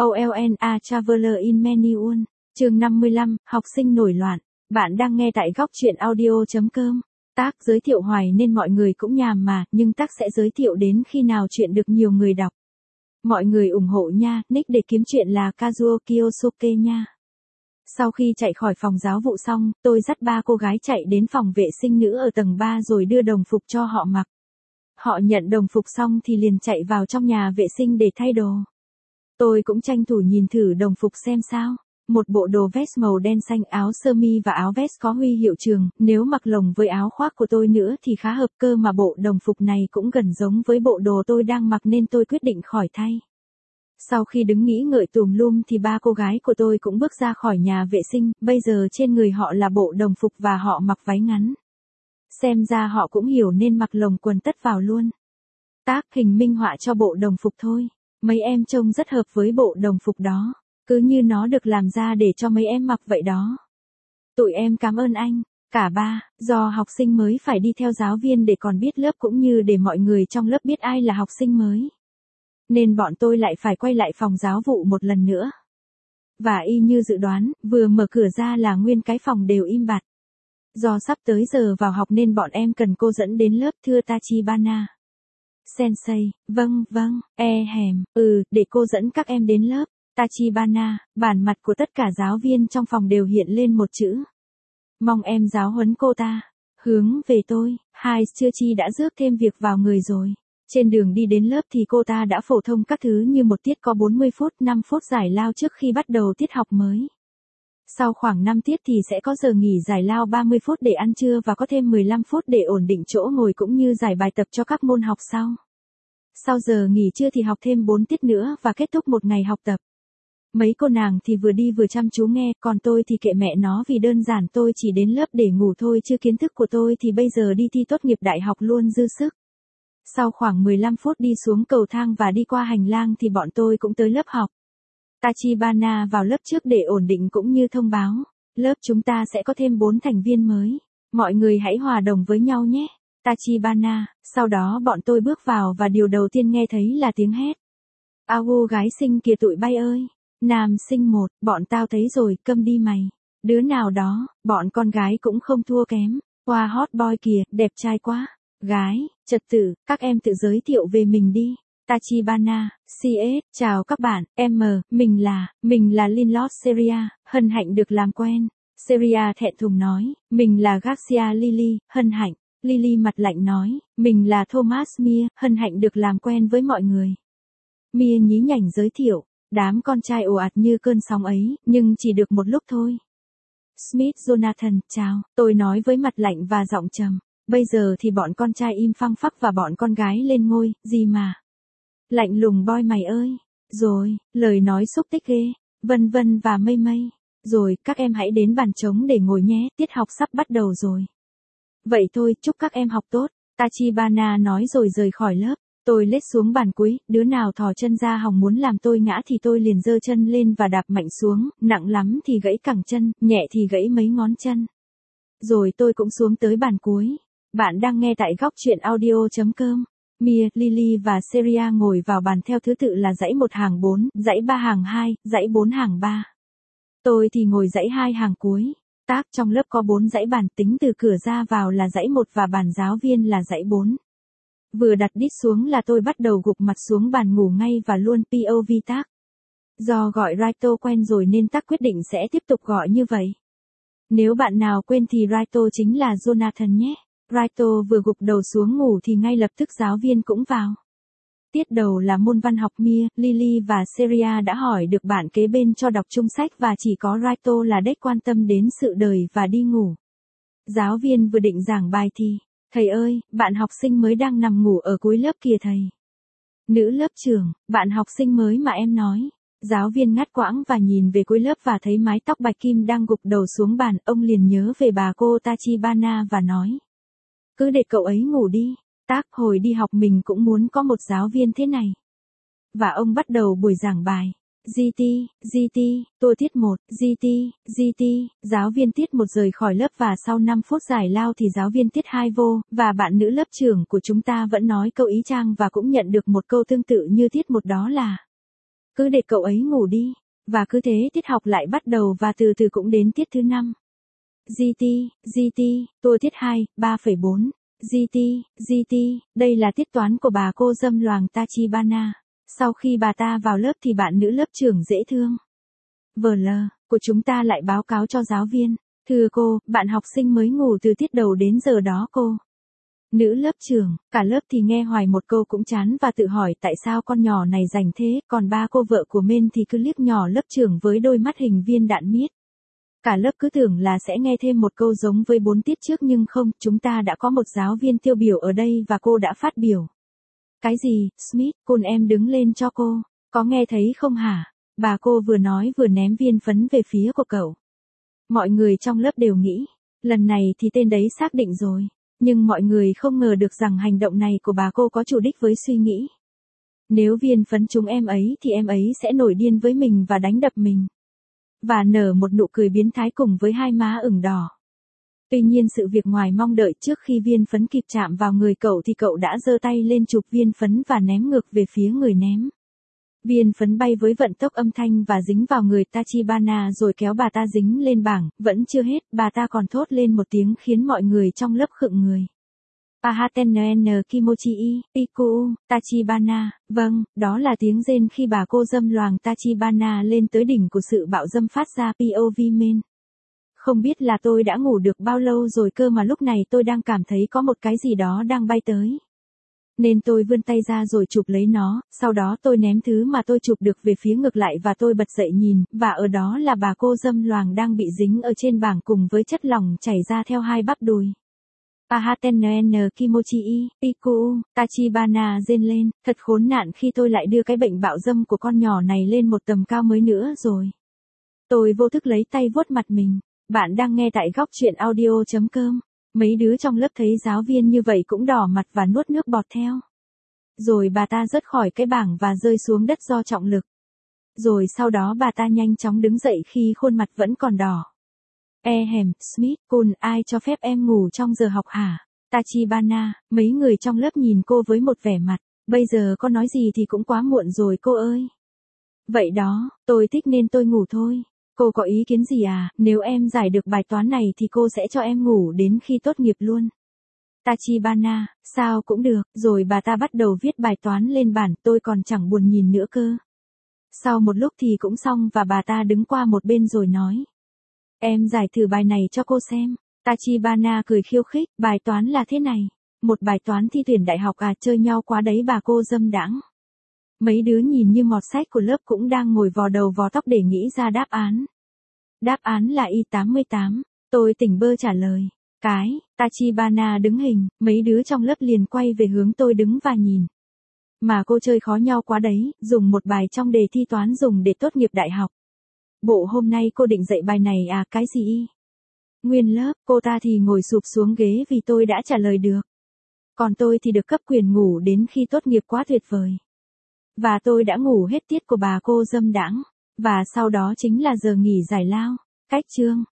OLNA Traveler in Manual, chương 55, học sinh nổi loạn. Bạn đang nghe tại góc truyện audio.com. Tác giới thiệu hoài nên mọi người cũng nhàm mà, nhưng tác sẽ giới thiệu đến khi nào chuyện được nhiều người đọc. Mọi người ủng hộ nha, nick để kiếm chuyện là Kazuo Kyosuke nha. Sau khi chạy khỏi phòng giáo vụ xong, tôi dắt 3 cô gái chạy đến phòng vệ sinh nữ ở tầng 3 rồi đưa đồng phục cho họ mặc. Họ nhận đồng phục xong thì liền chạy vào trong nhà vệ sinh để thay đồ. Tôi cũng tranh thủ nhìn thử đồng phục xem sao. Một bộ đồ vest màu đen xanh, áo sơ mi và áo vest có huy hiệu trường, nếu mặc lồng với áo khoác của tôi nữa thì khá hợp cơ, mà bộ đồng phục này cũng gần giống với bộ đồ tôi đang mặc nên tôi quyết định khỏi thay. Sau khi đứng nghĩ ngợi tùm lum thì 3 cô gái của tôi cũng bước ra khỏi nhà vệ sinh, bây giờ trên người họ là bộ đồng phục và họ mặc váy ngắn. Xem ra họ cũng hiểu nên mặc lồng quần tất vào luôn. Tác hình minh họa cho bộ đồng phục thôi. Mấy em trông rất hợp với bộ đồng phục đó. Cứ như nó được làm ra để cho mấy em mặc vậy đó. Tụi em cảm ơn anh. Cả ba, do học sinh mới phải đi theo giáo viên để còn biết lớp cũng như để mọi người trong lớp biết ai là học sinh mới. Nên bọn tôi lại phải quay lại phòng giáo vụ một lần nữa. Và y như dự đoán, vừa mở cửa ra là nguyên cái phòng đều im bặt. Do sắp tới giờ vào học nên bọn em cần cô dẫn đến lớp, thưa Tachibana. Sensei, vâng, để cô dẫn các em đến lớp. Tachibana, bản mặt của tất cả giáo viên trong phòng đều hiện lên một chữ. Mong em giáo huấn cô ta. Hướng về tôi, hai chưa chi đã rước thêm việc vào người rồi. Trên đường đi đến lớp thì cô ta đã phổ thông các thứ như một tiết có 40 phút, 5 phút giải lao trước khi bắt đầu tiết học mới. Sau khoảng 5 tiết thì sẽ có giờ nghỉ giải lao 30 phút để ăn trưa và có thêm 15 phút để ổn định chỗ ngồi cũng như giải bài tập cho các môn học sau. Sau giờ nghỉ trưa thì học thêm 4 tiết nữa và kết thúc một ngày học tập. Mấy cô nàng thì vừa đi vừa chăm chú nghe, còn tôi thì kệ mẹ nó, vì đơn giản tôi chỉ đến lớp để ngủ thôi chứ kiến thức của tôi thì bây giờ đi thi tốt nghiệp đại học luôn dư sức. Sau khoảng 15 phút đi xuống cầu thang và đi qua hành lang thì bọn tôi cũng tới lớp học. Tachibana vào lớp trước để ổn định cũng như thông báo. Lớp chúng ta sẽ có thêm 4 thành viên mới. Mọi người hãy hòa đồng với nhau nhé. Tachibana, sau đó bọn tôi bước vào và điều đầu tiên nghe thấy là tiếng hét. Agu gái xinh kìa tụi bay ơi. Nam sinh 1, bọn tao thấy rồi, câm đi mày. Đứa nào đó, bọn con gái cũng không thua kém. Qua hot boy kìa, đẹp trai quá. Gái, trật tự, các em tự giới thiệu về mình đi. Tachibana, CS, chào các bạn, mình là Linlord Seria, hân hạnh được làm quen. Seria thẹn thùng nói, mình là Garcia Lily, hân hạnh. Lily mặt lạnh nói, mình là Thomas Mia, hân hạnh được làm quen với mọi người. Mia nhí nhảnh giới thiệu, đám con trai ồ ạt như cơn sóng ấy, nhưng chỉ được một lúc thôi. Smith Jonathan, chào, tôi nói với mặt lạnh và giọng trầm. Bây giờ thì bọn con trai im phăng phắc và bọn con gái lên ngôi, gì mà. Lạnh lùng boy mày ơi. Rồi, lời nói xúc tích ghê. Vân vân và mây mây. Rồi, các em hãy đến bàn trống để ngồi nhé, tiết học sắp bắt đầu rồi. Vậy thôi, chúc các em học tốt. Tachibana nói rồi rời khỏi lớp. Tôi lết xuống bàn cuối, đứa nào thò chân ra hòng muốn làm tôi ngã thì tôi liền giơ chân lên và đạp mạnh xuống, nặng lắm thì gãy cẳng chân, nhẹ thì gãy mấy ngón chân. Rồi tôi cũng xuống tới bàn cuối. Bạn đang nghe tại góc truyện audio.com. Mia, Lily và Seria ngồi vào bàn theo thứ tự là dãy 1 hàng 4, dãy 3 hàng 2, dãy 4 hàng 3. Tôi thì ngồi dãy 2 hàng cuối. Tác trong lớp có 4 dãy bàn, tính từ cửa ra vào là dãy 1 và bàn giáo viên là dãy 4. Vừa đặt đít xuống là tôi bắt đầu gục mặt xuống bàn ngủ ngay và luôn POV Tác. Do gọi Raito quen rồi nên Tác quyết định sẽ tiếp tục gọi như vậy. Nếu bạn nào quên thì Raito chính là Jonathan nhé. Raito vừa gục đầu xuống ngủ thì ngay lập tức giáo viên cũng vào. Tiết đầu là môn văn học. Mia, Lily và Seria đã hỏi được bạn kế bên cho đọc chung sách và chỉ có Raito là đếch quan tâm đến sự đời và đi ngủ. Giáo viên vừa định giảng bài thì, thầy ơi, bạn học sinh mới đang nằm ngủ ở cuối lớp kìa thầy. Nữ lớp trưởng, bạn học sinh mới mà em nói. Giáo viên ngắt quãng và nhìn về cuối lớp và thấy mái tóc bạch kim đang gục đầu xuống bàn, ông liền nhớ về bà cô Tachibana và nói. Cứ để cậu ấy ngủ đi. Tác, hồi đi học mình cũng muốn có một giáo viên thế này. Và ông bắt đầu buổi giảng bài. GT, tôi tiết 1, GT, giáo viên tiết 1 rời khỏi lớp và sau 5 phút giải lao thì giáo viên tiết 2 vô, và bạn nữ lớp trưởng của chúng ta vẫn nói câu ý chang và cũng nhận được một câu tương tự như tiết 1 đó là cứ để cậu ấy ngủ đi. Và cứ thế tiết học lại bắt đầu và từ từ cũng đến tiết thứ 5. GT, tôi tiết 2, 3,4. GT, đây là tiết toán của bà cô dâm loàng Tachibana. Sau khi bà ta vào lớp thì bạn nữ lớp trưởng dễ thương VL của chúng ta lại báo cáo cho giáo viên. Thưa cô, bạn học sinh mới ngủ từ tiết đầu đến giờ đó cô. Nữ lớp trưởng, cả lớp thì nghe hoài một câu cũng chán và tự hỏi tại sao con nhỏ này rảnh thế, còn ba cô vợ của Men thì cứ liếc nhỏ lớp trưởng với đôi mắt hình viên đạn miết. Cả lớp cứ tưởng là sẽ nghe thêm một câu giống với 4 tiết trước nhưng không, chúng ta đã có một giáo viên tiêu biểu ở đây và cô đã phát biểu. Cái gì, Smith, côn em đứng lên cho cô, có nghe thấy không hả? Bà cô vừa nói vừa ném viên phấn về phía của cậu. Mọi người trong lớp đều nghĩ, lần này thì tên đấy xác định rồi. Nhưng mọi người không ngờ được rằng hành động này của bà cô có chủ đích với suy nghĩ. Nếu viên phấn trúng em ấy thì em ấy sẽ nổi điên với mình và đánh đập mình. Và nở một nụ cười biến thái cùng với hai má ửng đỏ. Tuy nhiên sự việc ngoài mong đợi, trước khi viên phấn kịp chạm vào người cậu thì cậu đã giơ tay lên chụp viên phấn và ném ngược về phía người ném. Viên phấn bay với vận tốc âm thanh và dính vào người Tachibana rồi kéo bà ta dính lên bảng, vẫn chưa hết, bà ta còn thốt lên một tiếng khiến mọi người trong lớp khựng người. Pahaten Kimochi, Piku, Tachibana, vâng, đó là tiếng rên khi bà cô dâm loàng Tachibana lên tới đỉnh của sự bạo dâm phát ra POV men. Không biết là tôi đã ngủ được bao lâu rồi cơ mà lúc này tôi đang cảm thấy có một cái gì đó đang bay tới. Nên tôi vươn tay ra rồi chụp lấy nó, sau đó tôi ném thứ mà tôi chụp được về phía ngược lại và tôi bật dậy nhìn, và ở đó là bà cô dâm loàng đang bị dính ở trên bảng cùng với chất lỏng chảy ra theo hai bắp đùi. Pahaten Kimochi, Piku, Tachibana rên lên, thật khốn nạn khi tôi lại đưa cái bệnh bạo dâm của con nhỏ này lên một tầm cao mới nữa rồi. Tôi vô thức lấy tay vuốt mặt mình. Bạn đang nghe tại góc truyện audio.com. Mấy đứa trong lớp thấy giáo viên như vậy cũng đỏ mặt và nuốt nước bọt theo. Rồi bà ta rớt khỏi cái bảng và rơi xuống đất do trọng lực. Rồi sau đó bà ta nhanh chóng đứng dậy khi khuôn mặt vẫn còn đỏ. Smith, Kun, ai cho phép em ngủ trong giờ học hả? Tachibana, mấy người trong lớp nhìn cô với một vẻ mặt, bây giờ có nói gì thì cũng quá muộn rồi cô ơi. Vậy đó, tôi thích nên tôi ngủ thôi. Cô có ý kiến gì à? Nếu em giải được bài toán này thì cô sẽ cho em ngủ đến khi tốt nghiệp luôn. Tachibana, sao cũng được, rồi bà ta bắt đầu viết bài toán lên bảng, tôi còn chẳng buồn nhìn nữa cơ. Sau một lúc thì cũng xong và bà ta đứng qua một bên rồi nói. Em giải thử bài này cho cô xem. Tachibana cười khiêu khích, bài toán là thế này. Một bài toán thi tuyển đại học à, chơi nhau quá đấy bà cô dâm đãng. Mấy đứa nhìn như mọt sách của lớp cũng đang ngồi vò đầu vò tóc để nghĩ ra đáp án. Đáp án là Y88. Tôi tỉnh bơ trả lời. Tachibana đứng hình, mấy đứa trong lớp liền quay về hướng tôi đứng và nhìn. Mà cô chơi khó nhau quá đấy, dùng một bài trong đề thi toán dùng để tốt nghiệp đại học. Bộ hôm nay cô định dạy bài này à, cái gì? Nguyên lớp, cô ta thì ngồi sụp xuống ghế vì tôi đã trả lời được. Còn tôi thì được cấp quyền ngủ đến khi tốt nghiệp, quá tuyệt vời. Và tôi đã ngủ hết tiết của bà cô dâm đãng. Và sau đó chính là giờ nghỉ giải lao. Cách chương.